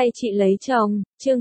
hay chị lấy chồng, chương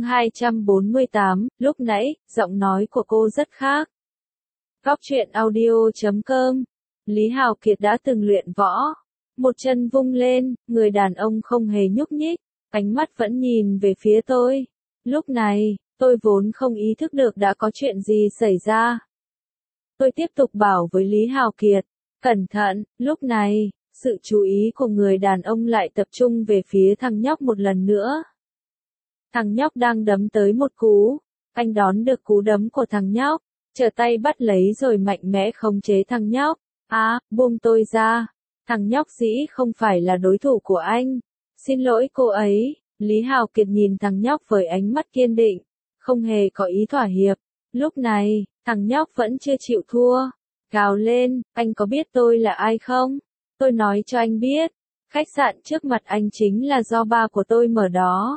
248, lúc nãy, giọng nói của cô rất khác. Góc truyện audio.com. Lý Hào Kiệt đã từng luyện võ. Một chân vung lên, người đàn ông không hề nhúc nhích, ánh mắt vẫn nhìn về phía tôi. Lúc này, tôi vốn không ý thức được đã có chuyện gì xảy ra. Tôi tiếp tục bảo với Lý Hào Kiệt, cẩn thận, lúc này, sự chú ý của người đàn ông lại tập trung về phía thằng nhóc một lần nữa. Thằng nhóc đang đấm tới một cú, anh đón được cú đấm của thằng nhóc, trở tay bắt lấy rồi mạnh mẽ khống chế thằng nhóc. Buông tôi ra, thằng nhóc dĩ không phải là đối thủ của anh. Xin lỗi cô ấy, Lý Hào Kiệt nhìn thằng nhóc với ánh mắt kiên định, không hề có ý thỏa hiệp. Lúc này, thằng nhóc vẫn chưa chịu thua, gào lên, anh có biết tôi là ai không? Tôi nói cho anh biết, khách sạn trước mặt anh chính là do ba của tôi mở đó.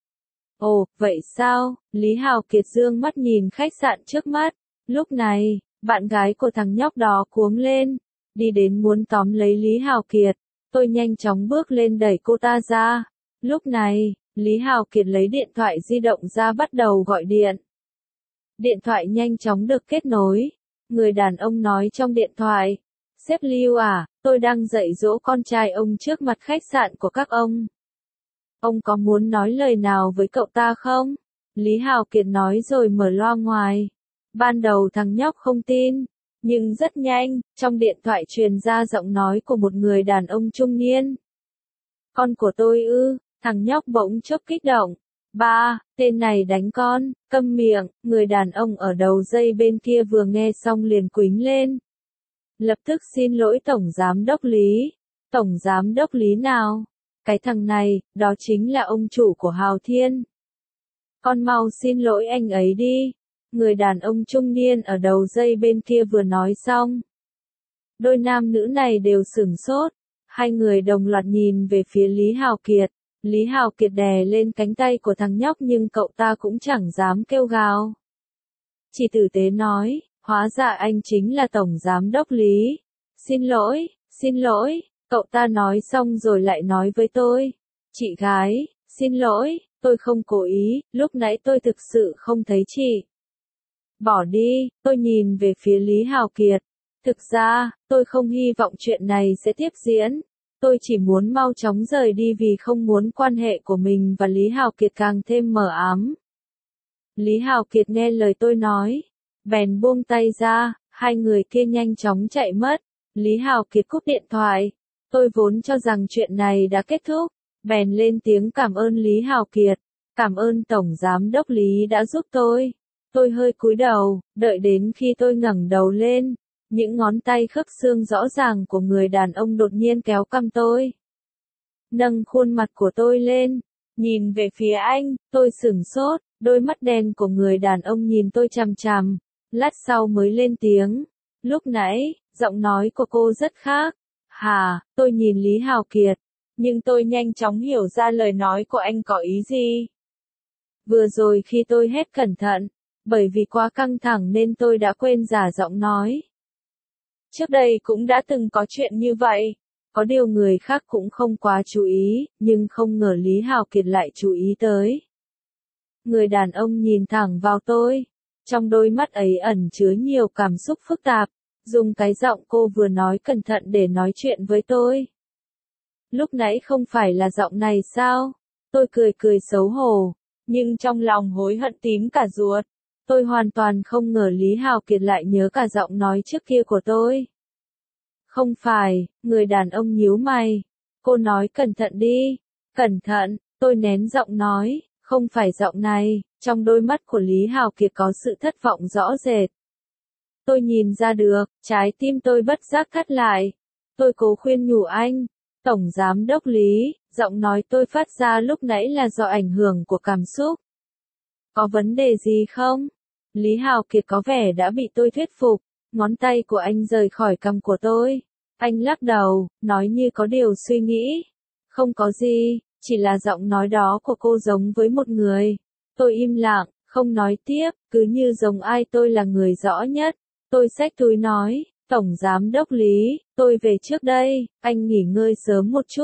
Ồ, vậy sao? Lý Hào Kiệt dương mắt nhìn khách sạn trước mắt. Lúc này, bạn gái của thằng nhóc đó cuống lên, đi đến muốn tóm lấy Lý Hào Kiệt. Tôi nhanh chóng bước lên đẩy cô ta ra. Lúc này, Lý Hào Kiệt lấy điện thoại di động ra bắt đầu gọi điện. Điện thoại nhanh chóng được kết nối. Người đàn ông nói trong điện thoại, sếp Lưu à, tôi đang dạy dỗ con trai ông trước mặt khách sạn của các ông. Ông có muốn nói lời nào với cậu ta không? Lý Hào Kiệt nói rồi mở loa ngoài. Ban đầu thằng nhóc không tin, nhưng rất nhanh, trong điện thoại truyền ra giọng nói của một người đàn ông trung niên. Con của tôi ư? Thằng nhóc bỗng chốc kích động. Ba, tên này đánh con, câm miệng, người đàn ông ở đầu dây bên kia vừa nghe xong liền quýnh lên. Lập tức xin lỗi Tổng Giám đốc Lý. Tổng Giám đốc Lý nào? Cái thằng này, đó chính là ông chủ của Hào Thiên. Con mau xin lỗi anh ấy đi. Người đàn ông trung niên ở đầu dây bên kia vừa nói xong. Đôi nam nữ này đều sửng sốt. Hai người đồng loạt nhìn về phía Lý Hào Kiệt. Lý Hào Kiệt đè lên cánh tay của thằng nhóc nhưng cậu ta cũng chẳng dám kêu gào. Chỉ tử tế nói, hóa ra anh chính là Tổng Giám đốc Lý. Xin lỗi, cậu ta nói xong rồi lại nói với tôi. Chị gái, xin lỗi, tôi không cố ý, lúc nãy tôi thực sự không thấy chị. Bỏ đi, tôi nhìn về phía Lý Hào Kiệt. Thực ra, tôi không hy vọng chuyện này sẽ tiếp diễn. Tôi chỉ muốn mau chóng rời đi vì không muốn quan hệ của mình và Lý Hào Kiệt càng thêm mờ ám. Lý Hào Kiệt nghe lời tôi nói, bèn buông tay ra, hai người kia nhanh chóng chạy mất. Lý Hào Kiệt cúp điện thoại. Tôi vốn cho rằng chuyện này đã kết thúc, bèn lên tiếng cảm ơn Lý Hào Kiệt. Cảm ơn Tổng Giám đốc Lý đã giúp tôi. Tôi hơi cúi đầu, đợi đến khi tôi ngẩng đầu lên. Những ngón tay khớp xương rõ ràng của người đàn ông đột nhiên kéo cằm tôi. Nâng khuôn mặt của tôi lên, nhìn về phía anh, tôi sửng sốt, đôi mắt đen của người đàn ông nhìn tôi chằm chằm, lát sau mới lên tiếng. Lúc nãy, giọng nói của cô rất khác. Tôi nhìn Lý Hào Kiệt, nhưng tôi nhanh chóng hiểu ra lời nói của anh có ý gì. Vừa rồi khi tôi hét cẩn thận, bởi vì quá căng thẳng nên tôi đã quên giả giọng nói. Trước đây cũng đã từng có chuyện như vậy, có điều người khác cũng không quá chú ý, nhưng không ngờ Lý Hào Kiệt lại chú ý tới. Người đàn ông nhìn thẳng vào tôi, trong đôi mắt ấy ẩn chứa nhiều cảm xúc phức tạp, dùng cái giọng cô vừa nói cẩn thận để nói chuyện với tôi. Lúc nãy không phải là giọng này sao? Tôi cười xấu hổ, nhưng trong lòng hối hận tím cả ruột. Tôi hoàn toàn không ngờ Lý Hào Kiệt lại nhớ cả giọng nói trước kia của tôi. Không phải, người đàn ông nhíu mày. Cô nói cẩn thận đi. Cẩn thận, tôi nén giọng nói, không phải giọng này. Trong đôi mắt của Lý Hào Kiệt có sự thất vọng rõ rệt. Tôi nhìn ra được, trái tim tôi bất giác thắt lại. Tôi cố khuyên nhủ anh. Tổng Giám đốc Lý, giọng nói tôi phát ra lúc nãy là do ảnh hưởng của cảm xúc. Có vấn đề gì không? Lý Hào Kiệt có vẻ đã bị tôi thuyết phục, ngón tay của anh rời khỏi cằm của tôi. Anh lắc đầu, nói như có điều suy nghĩ. Không có gì, chỉ là giọng nói đó của cô giống với một người. Tôi im lặng, không nói tiếp, cứ như giống ai tôi là người rõ nhất. Tôi xách túi nói, Tổng Giám đốc Lý, tôi về trước đây, anh nghỉ ngơi sớm một chút.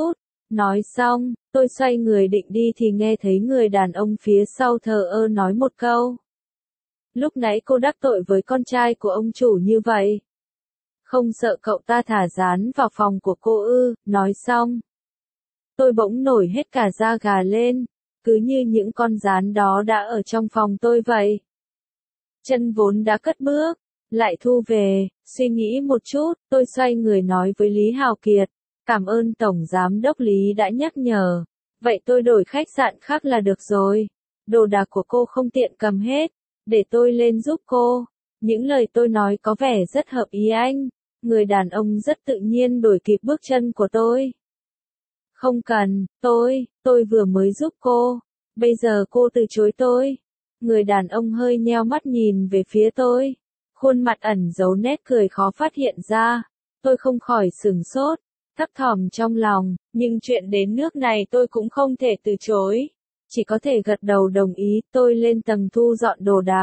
Nói xong, tôi xoay người định đi thì nghe thấy người đàn ông phía sau thờ ơ nói một câu. Lúc nãy cô đắc tội với con trai của ông chủ như vậy. Không sợ cậu ta thả rán vào phòng của cô ư? Nói xong. Tôi bỗng nổi hết cả da gà lên, cứ như những con rán đó đã ở trong phòng tôi vậy. Chân vốn đã cất bước, lại thu về, suy nghĩ một chút, tôi xoay người nói với Lý Hào Kiệt. Cảm ơn Tổng Giám đốc Lý đã nhắc nhở. Vậy tôi đổi khách sạn khác là được rồi. Đồ đạc của cô không tiện cầm hết. Để tôi lên giúp cô. Những lời tôi nói có vẻ rất hợp ý anh. Người đàn ông rất tự nhiên đuổi kịp bước chân của tôi. Không cần, tôi vừa mới giúp cô. Bây giờ cô từ chối tôi. Người đàn ông hơi nheo mắt nhìn về phía tôi. Khuôn mặt ẩn giấu nét cười khó phát hiện ra. Tôi không khỏi sửng sốt, thấp thỏm trong lòng, nhưng chuyện đến nước này tôi cũng không thể từ chối. Chỉ có thể gật đầu đồng ý, tôi lên tầng thu dọn đồ đạc.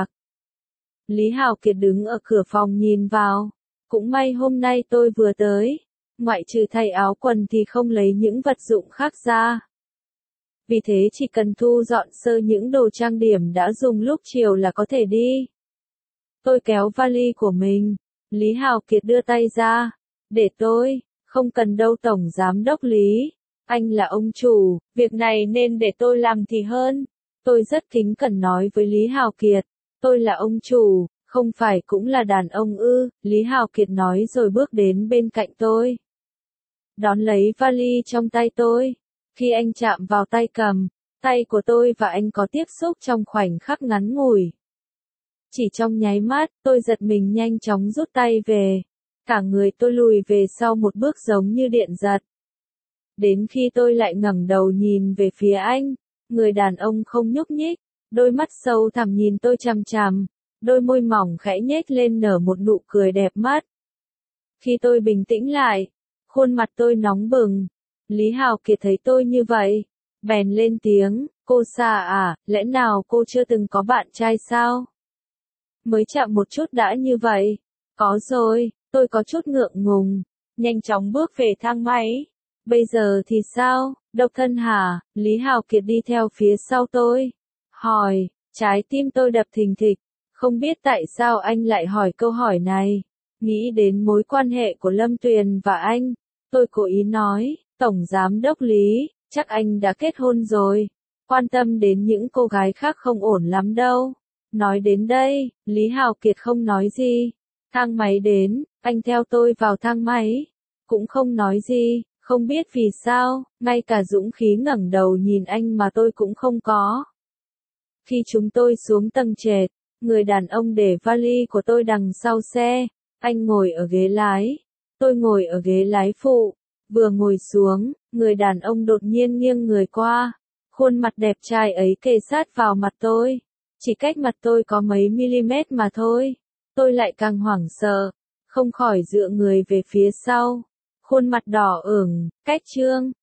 Lý Hào Kiệt đứng ở cửa phòng nhìn vào. Cũng may hôm nay tôi vừa tới. Ngoại trừ thay áo quần thì không lấy những vật dụng khác ra. Vì thế chỉ cần thu dọn sơ những đồ trang điểm đã dùng lúc chiều là có thể đi. Tôi kéo vali của mình. Lý Hào Kiệt đưa tay ra. Để tôi, không cần đâu Tổng Giám đốc Lý. Anh là ông chủ, việc này nên để tôi làm thì hơn. Tôi rất kính cẩn nói với Lý Hào Kiệt. Tôi là ông chủ, không phải cũng là đàn ông ư? Lý Hào Kiệt nói rồi bước đến bên cạnh tôi. Đón lấy vali trong tay tôi. Khi anh chạm vào tay cầm, tay của tôi và anh có tiếp xúc trong khoảnh khắc ngắn ngủi. Chỉ trong nháy mắt, tôi giật mình nhanh chóng rút tay về. Cả người tôi lùi về sau một bước giống như điện giật. Đến khi tôi lại ngẩng đầu nhìn về phía anh, người đàn ông không nhúc nhích, đôi mắt sâu thẳm nhìn tôi chằm chằm, đôi môi mỏng khẽ nhếch lên nở một nụ cười đẹp mắt. Khi tôi bình tĩnh lại, khuôn mặt tôi nóng bừng. Lý Hào Kiệt thấy tôi như vậy, bèn lên tiếng, cô Sa à, lẽ nào cô chưa từng có bạn trai sao? Mới chạm một chút đã như vậy. Có rồi, tôi có chút ngượng ngùng, nhanh chóng bước về thang máy. Bây giờ thì sao, độc thân hả? Lý Hào Kiệt đi theo phía sau tôi. Hỏi, trái tim tôi đập thình thịch. Không biết tại sao anh lại hỏi câu hỏi này. Nghĩ đến mối quan hệ của Lâm Tuyền và anh. Tôi cố ý nói, Tổng Giám đốc Lý, chắc anh đã kết hôn rồi. Quan tâm đến những cô gái khác không ổn lắm đâu. Nói đến đây, Lý Hào Kiệt không nói gì. Thang máy đến, anh theo tôi vào thang máy. Cũng không nói gì, không biết vì sao, ngay cả dũng khí ngẩng đầu nhìn anh mà tôi cũng không có. Khi chúng tôi xuống tầng trệt, người đàn ông để vali của tôi đằng sau xe. Anh ngồi ở ghế lái. Tôi ngồi ở ghế lái phụ. Vừa ngồi xuống, người đàn ông đột nhiên nghiêng người qua. Khuôn mặt đẹp trai ấy kề sát vào mặt tôi. Chỉ cách mặt tôi có mấy mm mà thôi. Tôi lại càng hoảng sợ, không khỏi dựa người về phía sau. Khuôn mặt đỏ ửng, cách trương,